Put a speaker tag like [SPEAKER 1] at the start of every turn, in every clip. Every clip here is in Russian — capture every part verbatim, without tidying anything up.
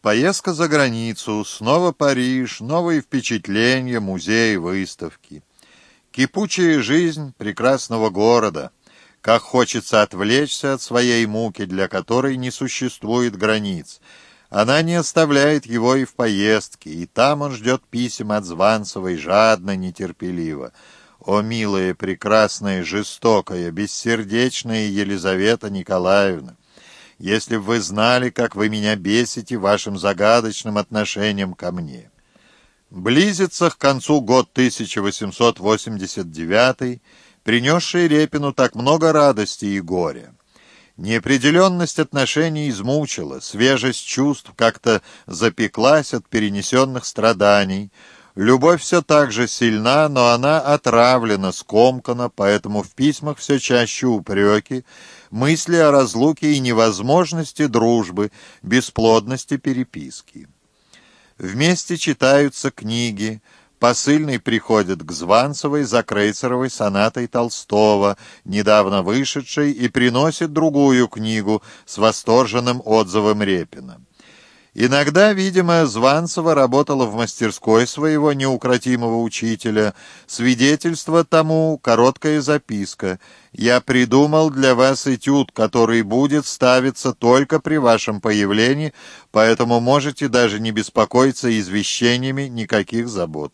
[SPEAKER 1] Поездка за границу, снова Париж, новые впечатления, музеи, выставки. Кипучая жизнь прекрасного города. Как хочется отвлечься от своей муки, для которой не существует границ. Она не оставляет его и в поездке, и там он ждет писем от Званцевой жадно, нетерпеливо. О, милая, прекрасная, жестокая, бессердечная Елизавета Николаевна! Если б вы знали, как вы меня бесите вашим загадочным отношением ко мне. Близится к концу год тысяча восемьсот восемьдесят девятый, принесший Репину так много радости и горя. Неопределенность отношений измучила, свежесть чувств как-то запеклась от перенесенных страданий. Любовь все так же сильна, но она отравлена, скомкана, поэтому в письмах все чаще упреки, мысли о разлуке и невозможности дружбы, бесплодности переписки. Вместе читаются книги. Посыльный приходит к Званцевой за крейцеровой сонатой Толстого, недавно вышедшей, и приносит другую книгу с восторженным отзывом Репина. Иногда, видимо, Званцева работала в мастерской своего неукротимого учителя. Свидетельство тому — короткая записка. «Я придумал для вас этюд, который будет ставиться только при вашем появлении, поэтому можете даже не беспокоиться извещениями, никаких забот».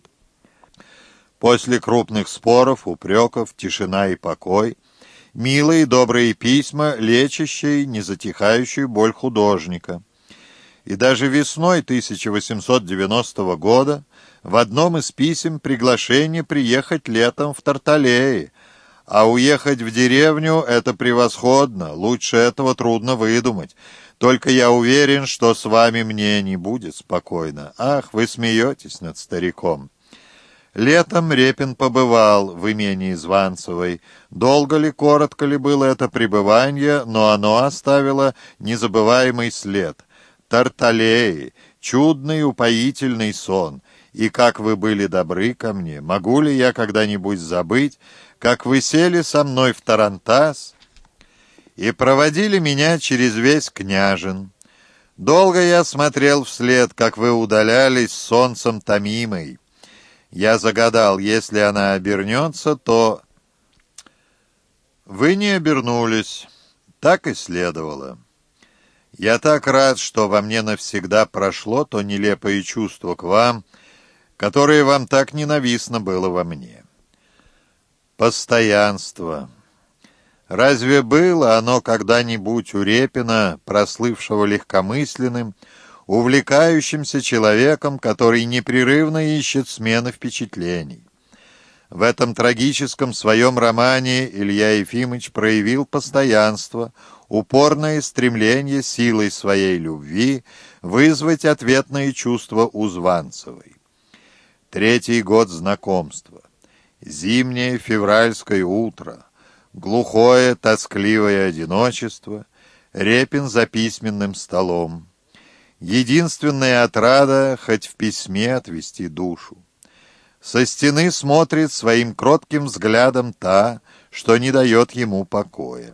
[SPEAKER 1] После крупных споров, упреков, тишина и покой. Милые, добрые письма, лечащие, незатихающую боль художника. И даже весной тысяча восемьсот девяностого года в одном из писем приглашение приехать летом в Тарталеи, а уехать в деревню — это превосходно, лучше этого трудно выдумать. Только я уверен, что с вами мне не будет спокойно. Ах, вы смеетесь над стариком. Летом Репин побывал в имении Званцевой. Долго ли, коротко ли было это пребывание, но оно оставило незабываемый след. Тарталеи, чудный упоительный сон, и как вы были добры ко мне, могу ли я когда-нибудь забыть, как вы сели со мной в тарантас и проводили меня через весь Княжин. Долго я смотрел вслед, как вы удалялись с солнцем томимой. Я загадал, если она обернется, то... Вы не обернулись, так и следовало. Я так рад, что во мне навсегда прошло то нелепое чувство к вам, которое вам так ненавистно было во мне. Постоянство. Разве было оно когда-нибудь у Репина, прослывшего легкомысленным, увлекающимся человеком, который непрерывно ищет смены впечатлений? В этом трагическом своем романе Илья Ефимыч проявил постоянство, упорное стремление силой своей любви вызвать ответные чувства у Званцевой. Третий год знакомства. Зимнее февральское утро. Глухое, тоскливое одиночество. Репин за письменным столом. Единственная отрада — хоть в письме отвести душу. Со стены смотрит своим кротким взглядом та, что не дает ему покоя.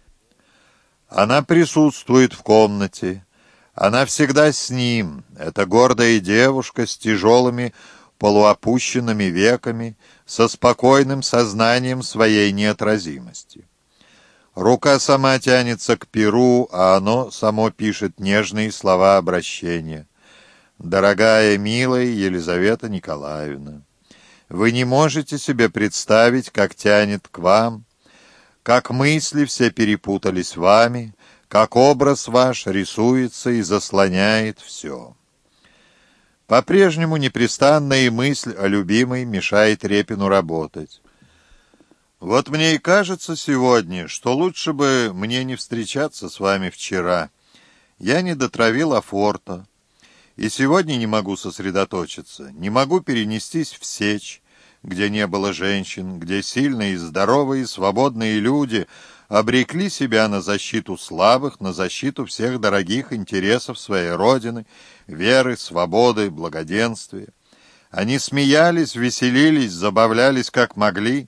[SPEAKER 1] Она присутствует в комнате. Она всегда с ним. Это гордая девушка с тяжелыми полуопущенными веками, со спокойным сознанием своей неотразимости. Рука сама тянется к перу, а оно само пишет нежные слова обращения. «Дорогая, милая Елизавета Николаевна, вы не можете себе представить, как тянет к вам, как мысли все перепутались вами, как образ ваш рисуется и заслоняет все». По-прежнему непрестанная мысль о любимой мешает Репину работать. Вот мне и кажется сегодня, что лучше бы мне не встречаться с вами вчера. Я не дотравил афорта, и сегодня не могу сосредоточиться, не могу перенестись в Сечь, где не было женщин, где сильные, здоровые, свободные люди обрекли себя на защиту слабых, на защиту всех дорогих интересов своей родины, веры, свободы, благоденствия. Они смеялись, веселились, забавлялись как могли,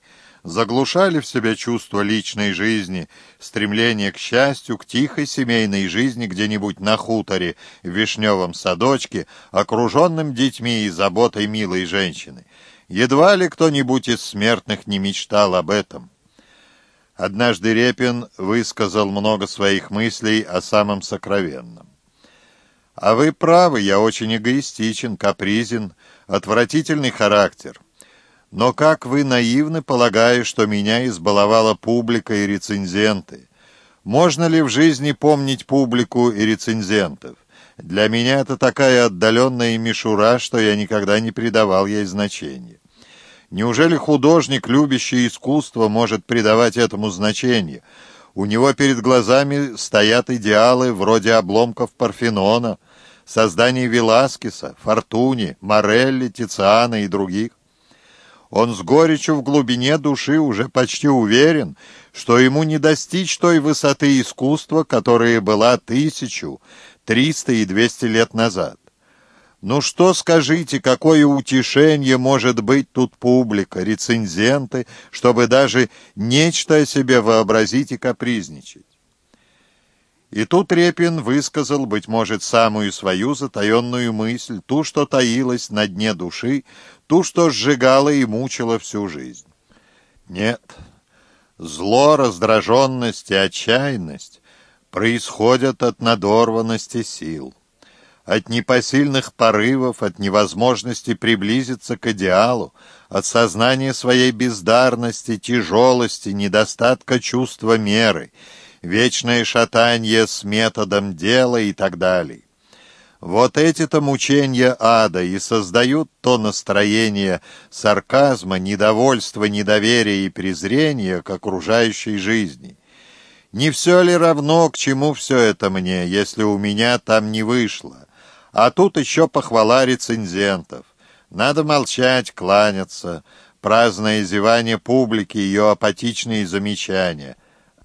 [SPEAKER 1] заглушали в себе чувство личной жизни, стремление к счастью, к тихой семейной жизни где-нибудь на хуторе в вишневом садочке, окруженным детьми и заботой милой женщины. Едва ли кто-нибудь из смертных не мечтал об этом. Однажды Репин высказал много своих мыслей о самом сокровенном. «А вы правы, я очень эгоистичен, капризен, отвратительный характер. Но как вы наивны, полагая, что меня избаловала публика и рецензенты. Можно ли в жизни помнить публику и рецензентов? Для меня это такая отдаленная мишура, что я никогда не придавал ей значения. Неужели художник, любящий искусство, может придавать этому значение? У него перед глазами стоят идеалы вроде обломков Парфенона, созданий Веласкеса, Фортуни, Морелли, Тициана и других. Он с горечью в глубине души уже почти уверен, что ему не достичь той высоты искусства, которая была тысячу, триста и двести лет назад. Ну что, скажите, какое утешение может быть тут публика, рецензенты, чтобы даже нечто о себе вообразить и капризничать? И тут Репин высказал, быть может, самую свою затаенную мысль, ту, что таилась на дне души, ту, что сжигала и мучила всю жизнь. Нет, зло, раздраженность и отчаянность происходят от надорванности сил, от непосильных порывов, от невозможности приблизиться к идеалу, от сознания своей бездарности, тяжелости, недостатка чувства меры, вечное шатанье с методом дела и так далее. Вот эти-то мучения ада и создают то настроение сарказма, недовольства, недоверия и презрения к окружающей жизни. Не все ли равно, к чему все это мне, если у меня там не вышло? А тут еще похвала рецензентов. Надо молчать, кланяться, праздное зевание публики, ее апатичные замечания.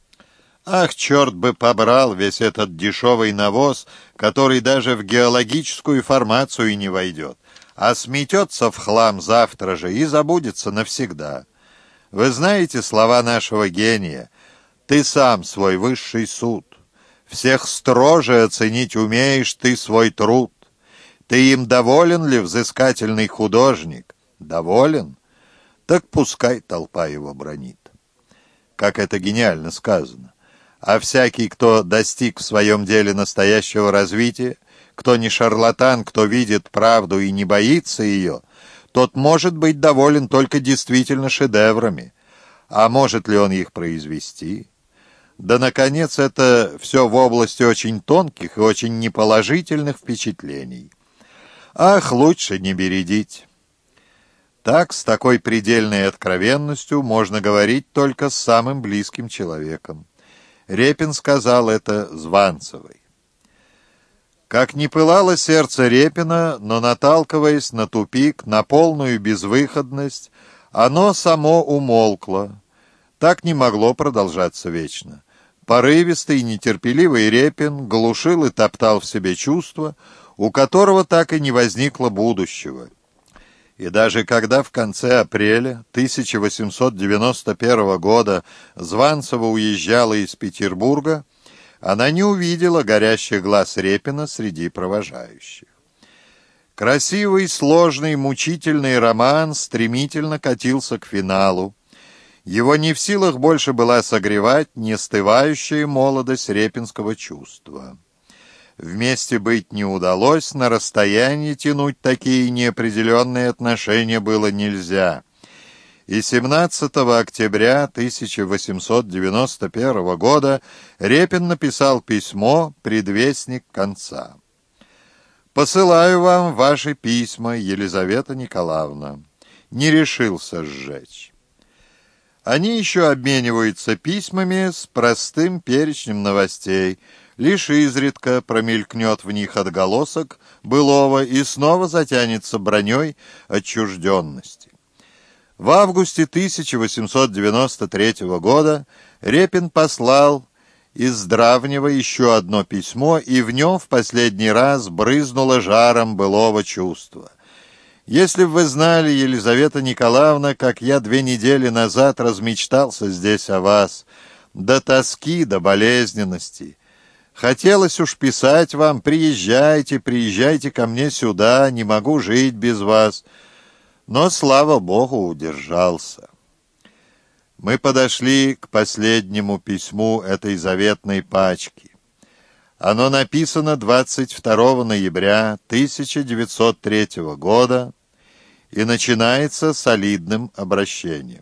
[SPEAKER 1] Ах, черт бы побрал весь этот дешевый навоз, который даже в геологическую формацию не войдет, а сметется в хлам завтра же и забудется навсегда. Вы знаете слова нашего гения: «Ты сам свой высший суд. Всех строже оценить умеешь ты свой труд. Ты им доволен ли, взыскательный художник? Доволен? Так пускай толпа его бранит». Как это гениально сказано. А всякий, кто достиг в своем деле настоящего развития, кто не шарлатан, кто видит правду и не боится ее, тот может быть доволен только действительно шедеврами. А может ли он их произвести? Да, наконец, это все в области очень тонких и очень неположительных впечатлений. Ах, лучше не бередить. Так, с такой предельной откровенностью можно говорить только с самым близким человеком. Репин сказал это Званцевой. Как ни пылало сердце Репина, но, наталкиваясь на тупик, на полную безвыходность, оно само умолкло. Так не могло продолжаться вечно. Порывистый и нетерпеливый Репин глушил и топтал в себе чувства, у которого так и не возникло будущего. И даже когда в конце апреля тысяча восемьсот девяносто первого года Званцева уезжала из Петербурга, она не увидела горящих глаз Репина среди провожающих. Красивый, сложный, мучительный роман стремительно катился к финалу. Его не в силах больше была согревать неостывающая молодость репинского чувства. Вместе быть не удалось, на расстоянии тянуть такие неопределенные отношения было нельзя. И семнадцатого октября тысяча восемьсот девяносто первого года Репин написал письмо «Предвестник конца». «Посылаю вам ваши письма, Елизавета Николаевна. Не решился сжечь». Они еще обмениваются письмами с простым перечнем новостей. Лишь изредка промелькнет в них отголосок былого и снова затянется броней отчужденности. В августе тысяча восемьсот девяносто третьего года Репин послал из Здравнего еще одно письмо, и в нем в последний раз брызнуло жаром былого чувства. Если бы вы знали, Елизавета Николаевна, как я две недели назад размечтался здесь о вас, до тоски, до болезненности. Хотелось уж писать вам: приезжайте, приезжайте ко мне сюда, не могу жить без вас. Но, слава Богу, удержался. Мы подошли к последнему письму этой заветной пачки. Оно написано двадцать второго ноября тысяча девятьсот третьего года и начинается солидным обращением.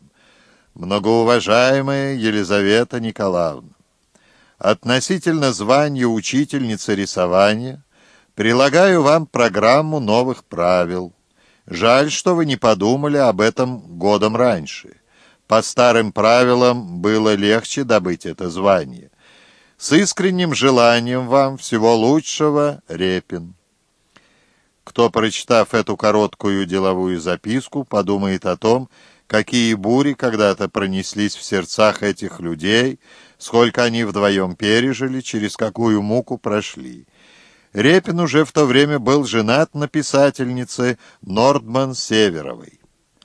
[SPEAKER 1] Многоуважаемая Елизавета Николаевна, относительно звания учительницы рисования прилагаю вам программу новых правил. Жаль, что вы не подумали об этом годом раньше. По старым правилам было легче добыть это звание. С искренним желанием вам всего лучшего, Репин. Кто, прочитав эту короткую деловую записку, подумает о том, какие бури когда-то пронеслись в сердцах этих людей, сколько они вдвоем пережили, через какую муку прошли. Репин уже в то время был женат на писательнице Нордман Северовой.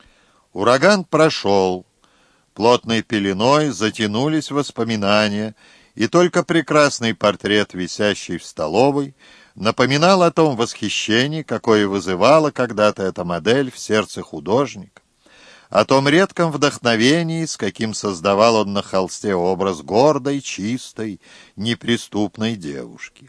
[SPEAKER 1] Ураган прошел, плотной пеленой затянулись воспоминания, и только прекрасный портрет, висящий в столовой, напоминал о том восхищении, какое вызывала когда-то эта модель в сердце художника, о том редком вдохновении, с каким создавал он на холсте образ гордой, чистой, неприступной девушки.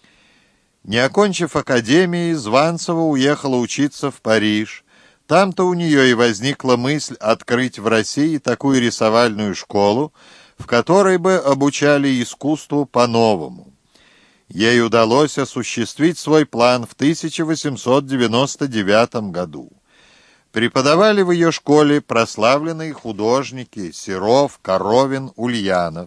[SPEAKER 1] Не окончив академии, Званцева уехала учиться в Париж. Там-то у нее и возникла мысль открыть в России такую рисовальную школу, в которой бы обучали искусству по-новому. Ей удалось осуществить свой план в тысяча восемьсот девяносто девятом году. Преподавали в ее школе прославленные художники Серов, Коровин, Ульянов.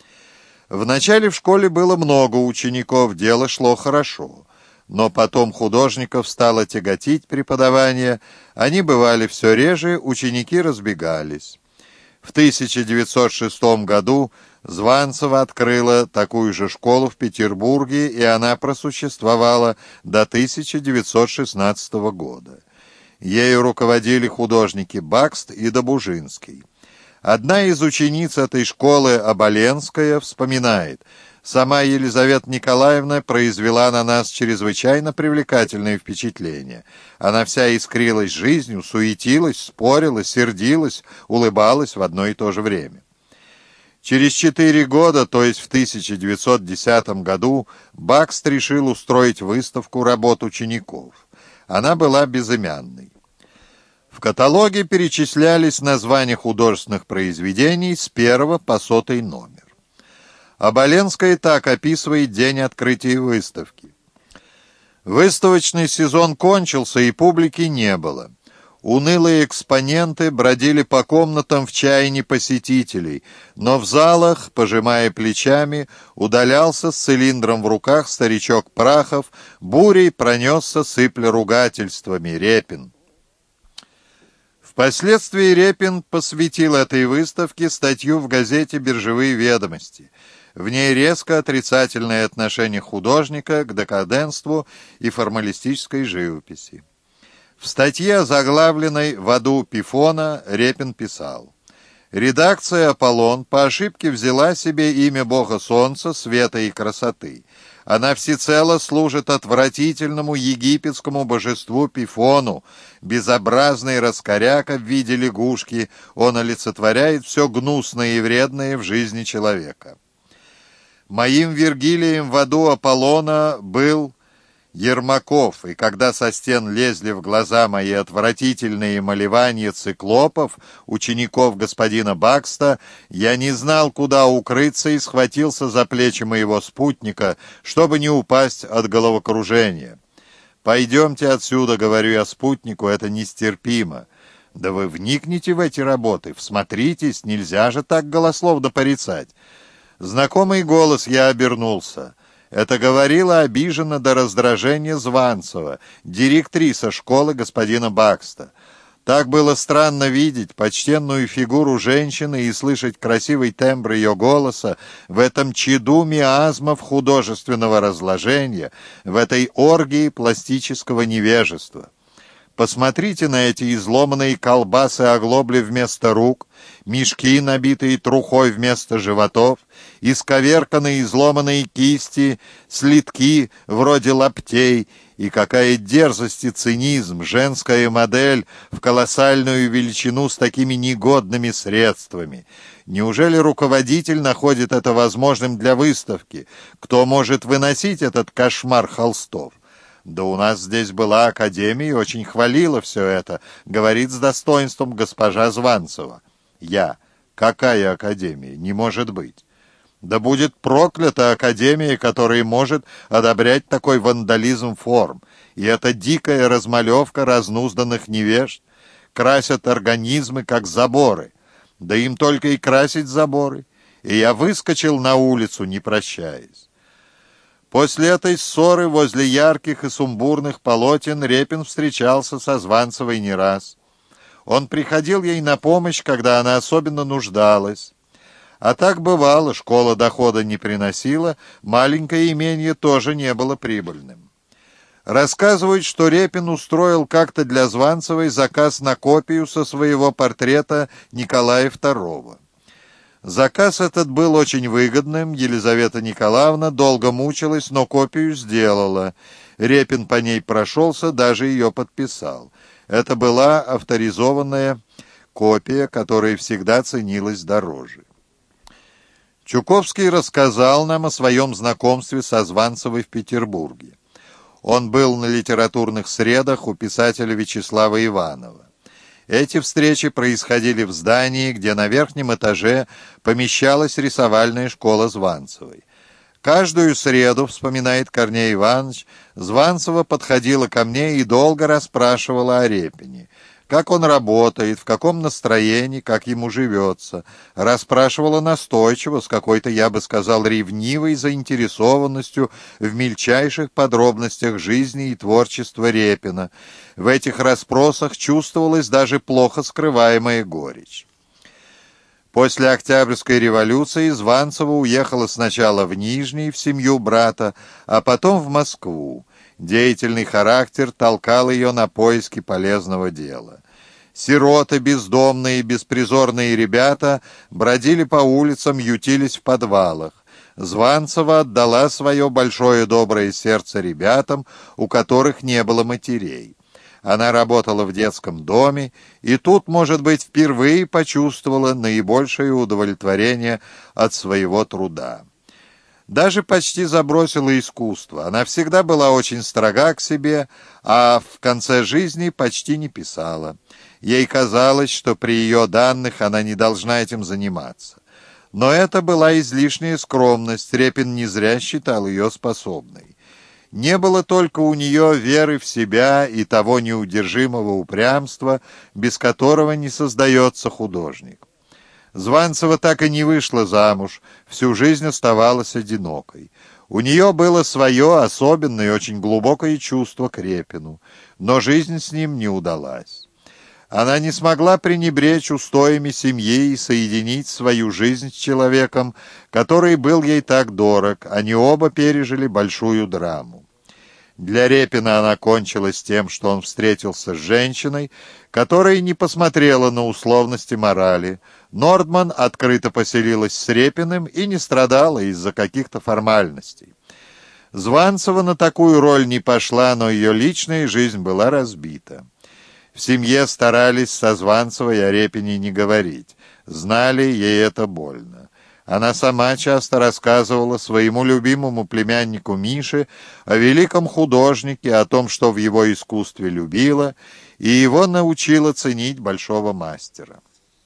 [SPEAKER 1] Вначале в школе было много учеников, дело шло хорошо, но потом художников стало тяготить преподавание, они бывали все реже, ученики разбегались. В тысяча девятьсот шестом году Званцева открыла такую же школу в Петербурге, и она просуществовала до тысяча девятьсот шестнадцатого года. Ею руководили художники Бакст и Добужинский. Одна из учениц этой школы, Оболенская, вспоминает: «Сама Елизавета Николаевна произвела на нас чрезвычайно привлекательное впечатление. Она вся искрилась жизнью, суетилась, спорила, сердилась, улыбалась в одно и то же время». Через четыре года, то есть в тысяча девятьсот десятом году, Бакст решил устроить выставку работ учеников. Она была безымянной. В каталоге перечислялись названия художественных произведений с первого по сотый номер. Оболенская так описывает день открытия выставки. Выставочный сезон кончился, и публики не было. Унылые экспоненты бродили по комнатам в чаянии посетителей, но в залах, пожимая плечами, удалялся с цилиндром в руках старичок Прахов, бурей пронесся, сыпля ругательствами, Репин. Впоследствии Репин посвятил этой выставке статью в газете «Биржевые ведомости». В ней резко отрицательное отношение художника к декаденству и формалистической живописи. В статье, озаглавленной «В аду Пифона», Репин писал: «Редакция «Аполлон» по ошибке взяла себе имя бога солнца, света и красоты. Она всецело служит отвратительному египетскому божеству Пифону. Безобразный раскоряка в виде лягушки, он олицетворяет все гнусное и вредное в жизни человека. Моим Вергилием в аду Аполлона был Ермаков, и когда со стен лезли в глаза мои отвратительные малевания циклопов, учеников господина Бакста, я не знал, куда укрыться, и схватился за плечи моего спутника, чтобы не упасть от головокружения. «Пойдемте отсюда», — говорю я спутнику, — «это нестерпимо». «Да вы вникните в эти работы, всмотритесь, нельзя же так голословно порицать». Знакомый голос, я обернулся. Это говорила обиженно до раздражения Званцева, директриса школы господина Бакста. Так было странно видеть почтенную фигуру женщины и слышать красивый тембр ее голоса в этом чаду миазмов художественного разложения, в этой оргии пластического невежества. Посмотрите на эти изломанные колбасы-оглобли вместо рук, мешки, набитые трухой вместо животов, исковерканные изломанные кисти, слитки вроде лаптей, и какая дерзость и цинизм, женская модель в колоссальную величину с такими негодными средствами. Неужели руководитель находит это возможным для выставки? Кто может выносить этот кошмар холстов? Да у нас здесь была академия и очень хвалила все это, говорит с достоинством госпожа Званцева. Я. Какая академия? Не может быть. Да будет проклята академия, которая может одобрять такой вандализм форм. И эта дикая размалевка разнузданных невежд. Красят организмы, как заборы. Да им только и красить заборы. И я выскочил на улицу, не прощаясь. После этой ссоры возле ярких и сумбурных полотен Репин встречался со Званцевой не раз. Он приходил ей на помощь, когда она особенно нуждалась. А так бывало, школа дохода не приносила, маленькое имение тоже не было прибыльным. Рассказывают, что Репин устроил как-то для Званцевой заказ на копию со своего портрета Николая второго. Заказ этот был очень выгодным, Елизавета Николаевна долго мучилась, но копию сделала. Репин по ней прошелся, даже ее подписал. Это была авторизованная копия, которая всегда ценилась дороже. Чуковский рассказал нам о своем знакомстве со Званцевой в Петербурге. Он был на литературных средах у писателя Вячеслава Иванова. Эти встречи происходили в здании, где на верхнем этаже помещалась рисовальная школа Званцевой. Каждую среду, вспоминает Корней Иванович, Званцева подходила ко мне и долго расспрашивала о Репине. Как он работает, в каком настроении, как ему живется. Расспрашивала настойчиво, с какой-то, я бы сказал, ревнивой заинтересованностью в мельчайших подробностях жизни и творчества Репина. В этих расспросах чувствовалась даже плохо скрываемая горечь. После Октябрьской революции Званцева уехала сначала в Нижний, в семью брата, а потом в Москву. Деятельный характер толкал ее на поиски полезного дела. Сироты, бездомные и беспризорные ребята бродили по улицам, ютились в подвалах. Званцева отдала свое большое доброе сердце ребятам, у которых не было матерей. Она работала в детском доме, и тут, может быть, впервые почувствовала наибольшее удовлетворение от своего труда. Даже почти забросила искусство. Она всегда была очень строга к себе, а в конце жизни почти не писала. Ей казалось, что при ее данных она не должна этим заниматься. Но это была излишняя скромность, Репин не зря считал ее способной. Не было только у нее веры в себя и того неудержимого упрямства, без которого не создается художник. Званцева так и не вышла замуж, всю жизнь оставалась одинокой. У нее было свое особенное и очень глубокое чувство к Репину, но жизнь с ним не удалась. Она не смогла пренебречь устоями семьи и соединить свою жизнь с человеком, который был ей так дорог. Они оба пережили большую драму. Для Репина она кончилась тем, что он встретился с женщиной, которая не посмотрела на условности морали. Нордман открыто поселилась с Репиным и не страдала из-за каких-то формальностей. Званцева на такую роль не пошла, но ее личная жизнь была разбита. В семье старались со Званцевой о Репине не говорить. Знали, ей это больно. Она сама часто рассказывала своему любимому племяннику Мише о великом художнике, о том, что в его искусстве любила, и его научила ценить большого мастера.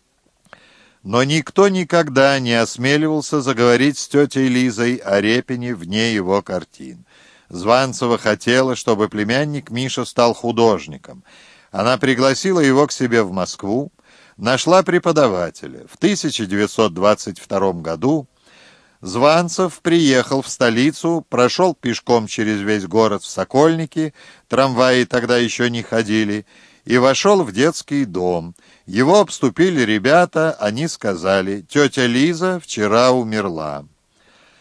[SPEAKER 1] Но никто никогда не осмеливался заговорить с тетей Лизой о Репине вне его картин. Званцева хотела, чтобы племянник Миша стал художником. Она пригласила его к себе в Москву, нашла преподавателя. В тысяча девятьсот двадцать втором году Званцев приехал в столицу, прошел пешком через весь город в Сокольники, трамваи тогда еще не ходили, и вошел в детский дом. Его обступили ребята, они сказали: «Тетя Лиза вчера умерла».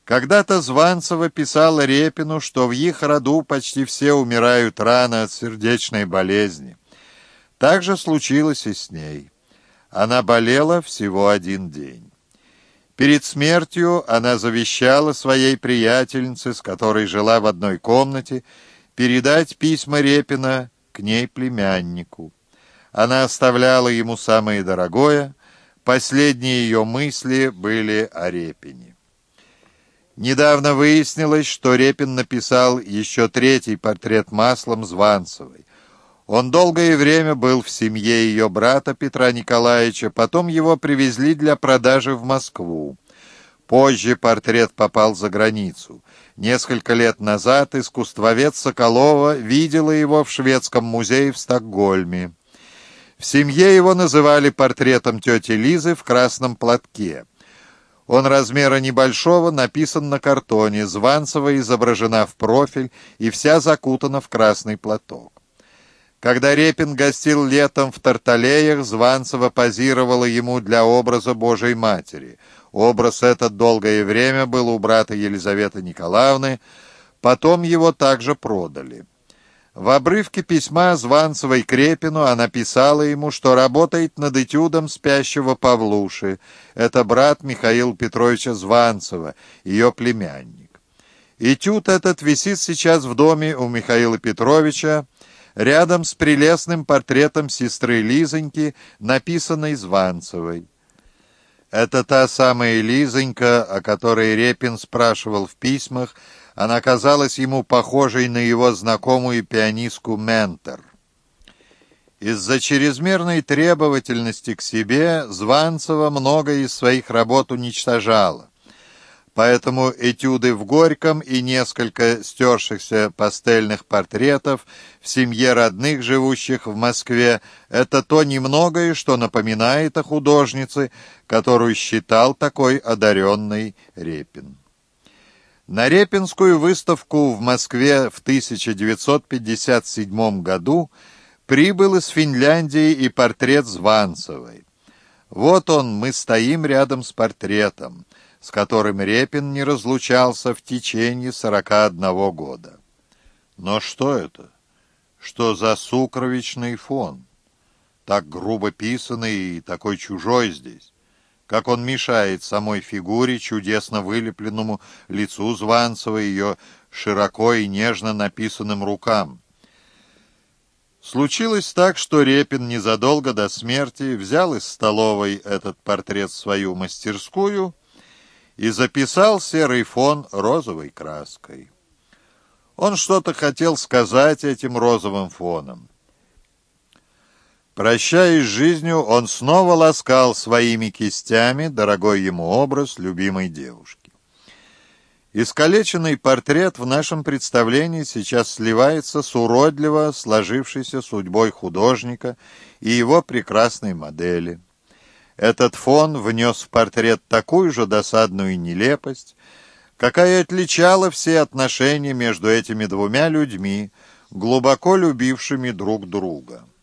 [SPEAKER 1] Когда-то Званцева писала Репину, что в их роду почти все умирают рано от сердечной болезни. Так же случилось и с ней. Она болела всего один день. Перед смертью она завещала своей приятельнице, с которой жила в одной комнате, передать письма Репина к ней племяннику. Она оставляла ему самое дорогое, последние ее мысли были о Репине. Недавно выяснилось, что Репин написал еще третий портрет маслом Званцевой. Он долгое время был в семье ее брата Петра Николаевича, потом его привезли для продажи в Москву. Позже портрет попал за границу. Несколько лет назад искусствовед Соколова видела его в шведском музее в Стокгольме. В семье его называли портретом тети Лизы в красном платке. Он размера небольшого, написан на картоне, Званцева изображена в профиль и вся закутана в красный платок. Когда Репин гостил летом в Тарталеях, Званцева позировала ему для образа Божией Матери. Образ этот долгое время был у брата Елизаветы Николаевны, потом его также продали. В обрывке письма Званцевой к Репину она писала ему, что работает над этюдом спящего Павлуши. Это брат Михаила Петровича Званцева, ее племянник. Этюд этот висит сейчас в доме у Михаила Петровича, рядом с прелестным портретом сестры Лизоньки, написанной Званцевой. Это та самая Лизонька, о которой Репин спрашивал в письмах. Она казалась ему похожей на его знакомую пианистку Ментер. Из-за чрезмерной требовательности к себе Званцева многое из своих работ уничтожала. Поэтому этюды в Горьком и несколько стершихся пастельных портретов в семье родных, живущих в Москве, это то немногое, что напоминает о художнице, которую считал такой одаренной Репин. На Репинскую выставку в Москве в тысяча девятьсот пятьдесят седьмом году прибыл из Финляндии и портрет Званцевой. Вот он, мы стоим рядом с портретом, с которым Репин не разлучался в течение сорока одного года. Но что это? Что за сукровичный фон? Так грубо писанный и такой чужой здесь. Как он мешает самой фигуре, чудесно вылепленному лицу Званцевой, ее широко и нежно написанным рукам. Случилось так, что Репин незадолго до смерти взял из столовой этот портрет в свою мастерскую и записал серый фон розовой краской. Он что-то хотел сказать этим розовым фоном. Прощаясь с жизнью, он снова ласкал своими кистями дорогой ему образ любимой девушки. Искалеченный портрет в нашем представлении сейчас сливается с уродливо сложившейся судьбой художника и его прекрасной модели. Этот фон внес в портрет такую же досадную нелепость, какая отличала все отношения между этими двумя людьми, глубоко любившими друг друга.